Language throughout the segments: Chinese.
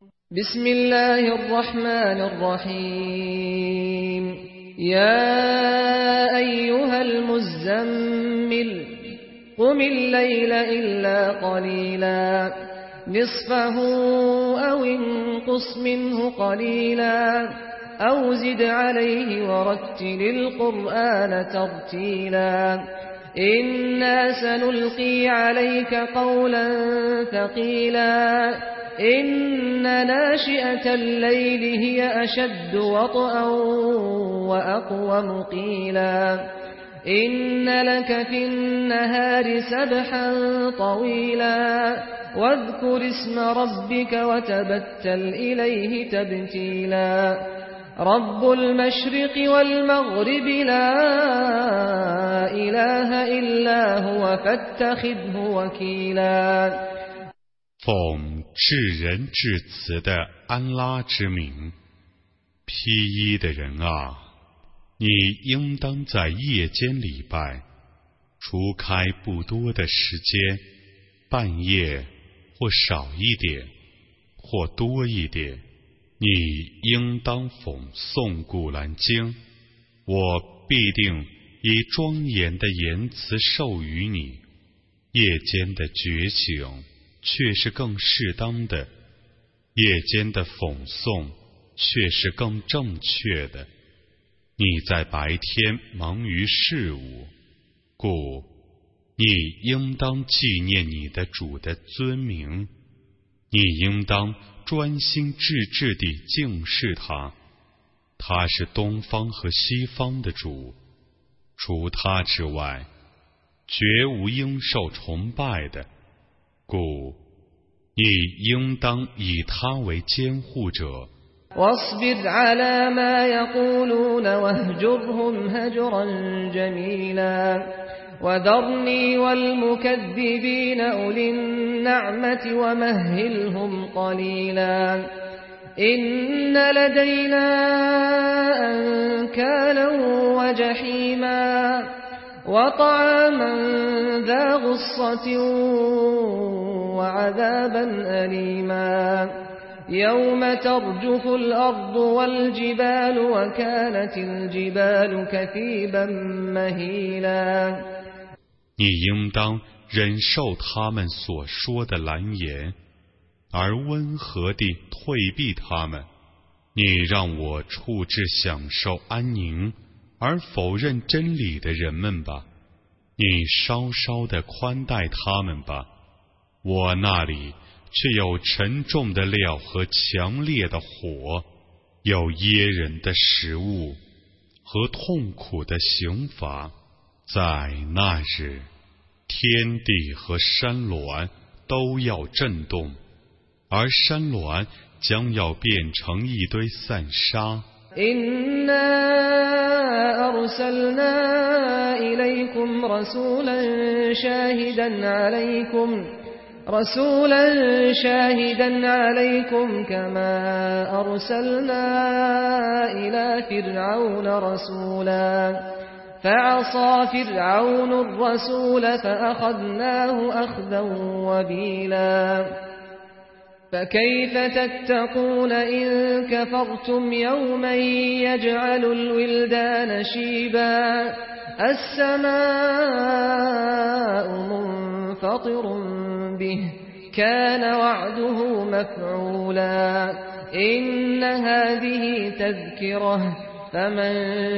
بسم الله الرحمن الرحيم يا أيها المزمل قم الليل إلا قليلا نصفه أو انقص منه قليلا أو زد عليه ورتل القرآن ترتيلا إنا سنلقي عليك قولا ثقيلا إن ناشئة الليل هي أشد وطئا وأقوم قيلا إن لك في النهار سبحا طويلا واذكر اسم ربك وتبتل إليه تبتيلا رب المشرق والمغرب لا إله إلا هو فاتخذه وكيلا 奉至仁至慈的安拉之名，披衣的人啊，你应当在夜间礼拜，除开不多的时间，半夜或少一点，或多一点，你应当讽诵古兰经，我必定以庄严的言辞授予你。夜间的觉醒却是更适当的，夜间的讽诵却是更正确的。你在白天忙于事物，故你应当纪念你的主的尊名，你应当专心致志地敬视他，他是东方和西方的主，除他之外，绝无应受崇拜的，故你应当以他为监护者。 واصبر على ما يقولون واهجرهم هجرا جميلا وذرني والمكذبين أولي النعمة ومهلهم قليلا إن لدينا أنكالا وجحيما وطعاما ذا غصة وعذابا أليما يوم ترجف الأرض والجبال وكانت الجبال كثيبا مهيلا 你应当忍受他们所说的蓝言，而温和地退避他们。你让我处置享受安宁，而否认真理的人们吧。你稍稍地宽待他们吧。我那里却有沉重的料和强烈的火，有噎人的食物和痛苦的刑罚。在那日，天地和山峦都要震动，而山峦将要变成一堆散沙。 إنا أرسلنا إليكم رسولا شاهدا عليكم كما أرسلنا إلى فرعون رسولا فعصى فرعون الرسول فأخذناه أخذا وبيلا فكيف تتقون إن كفرتم يوما يجعل الولدان شيبا السماء منفطر به كان وعده مفعولا إن هذه تذكرة فمن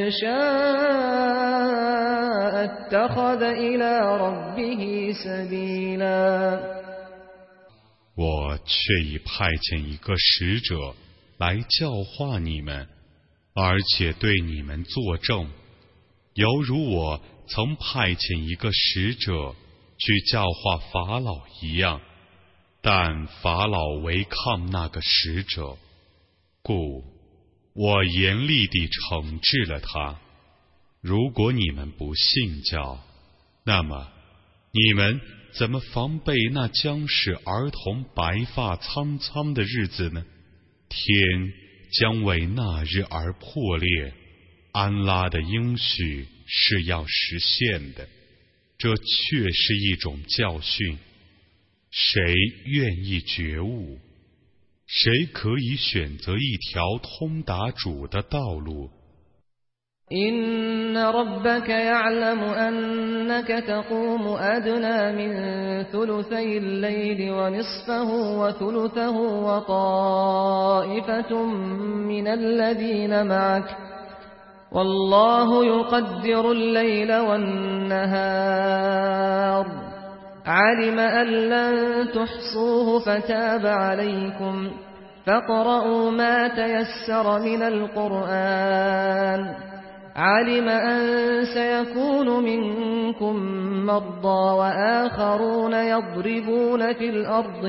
شاء اتخذ إلى ربه سبيلا 我却已派遣一个使者来教化你们，而且对你们作证，犹如我曾派遣一个使者去教化法老一样，但法老违抗那个使者，故我严厉地惩治了他。如果你们不信教，那么你们怎么防备那将使儿童白发苍苍的日子呢？天将为那日而破裂，安拉的应许是要实现的，这确是一种教训，谁愿意觉悟？ 谁可以选择一条通达主的道路？ إن ربك يعلم أنك تقوم أدنى من ثلثي الليل ونصفه وثلثه وطائفة من الذين معك والله يقدر الليل والنهار علم أن لن تحصوه فتاب عليكم فاقرؤوا ما تيسر من القرآن علم أن سيكون منكم مرضى وآخرون يضربون في الأرض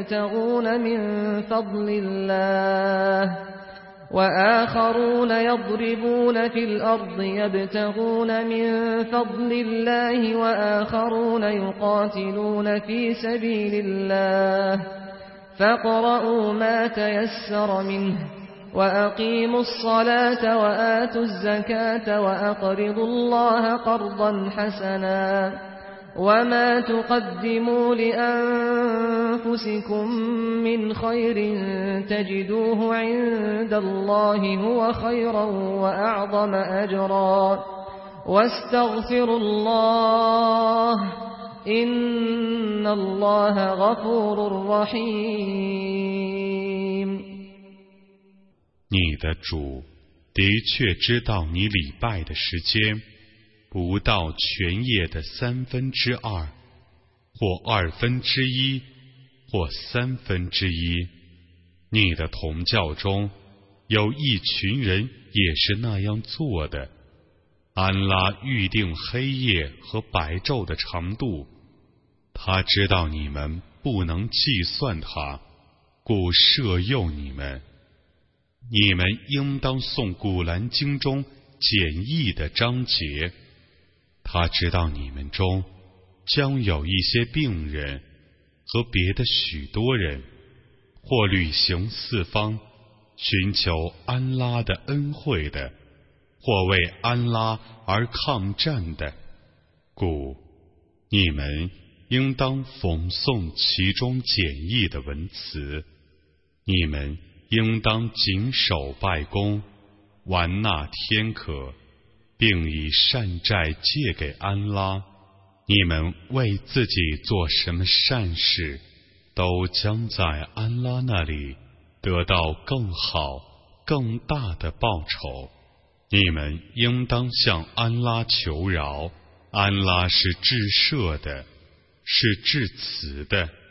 يبتغون من فضل الله وآخرون يقاتلون في سبيل الله فاقرؤوا ما تيسر منه وأقيموا الصلاة وآتوا الزكاة وأقرضوا الله قرضا حسنا وما تقدموا لأنفسكم من خير تجدوه عند الله هو خيرا وأعظم أجرا واستغفروا الله إن الله غفور رحيم。 你的主的确知道你礼拜的时间不到全夜的2/3，或1/2，或1/3。你的同教中有一群人也是那样做的。安拉预定黑夜和白昼的长度，他知道你们不能计算它，故赦宥你们。你们应当诵古兰经中简易的章节。他知道你们中将有一些病人和别的许多人，或旅行四方寻求安拉的恩惠的，或为安拉而抗战的，故你们应当讽诵其中简易的文词。你们应当谨守拜功，完纳天可，并以善债借给安拉。你们为自己做什么善事，都将在安拉那里得到更好更大的报酬。你们应当向安拉求饶，安拉是至赦的，是至慈的。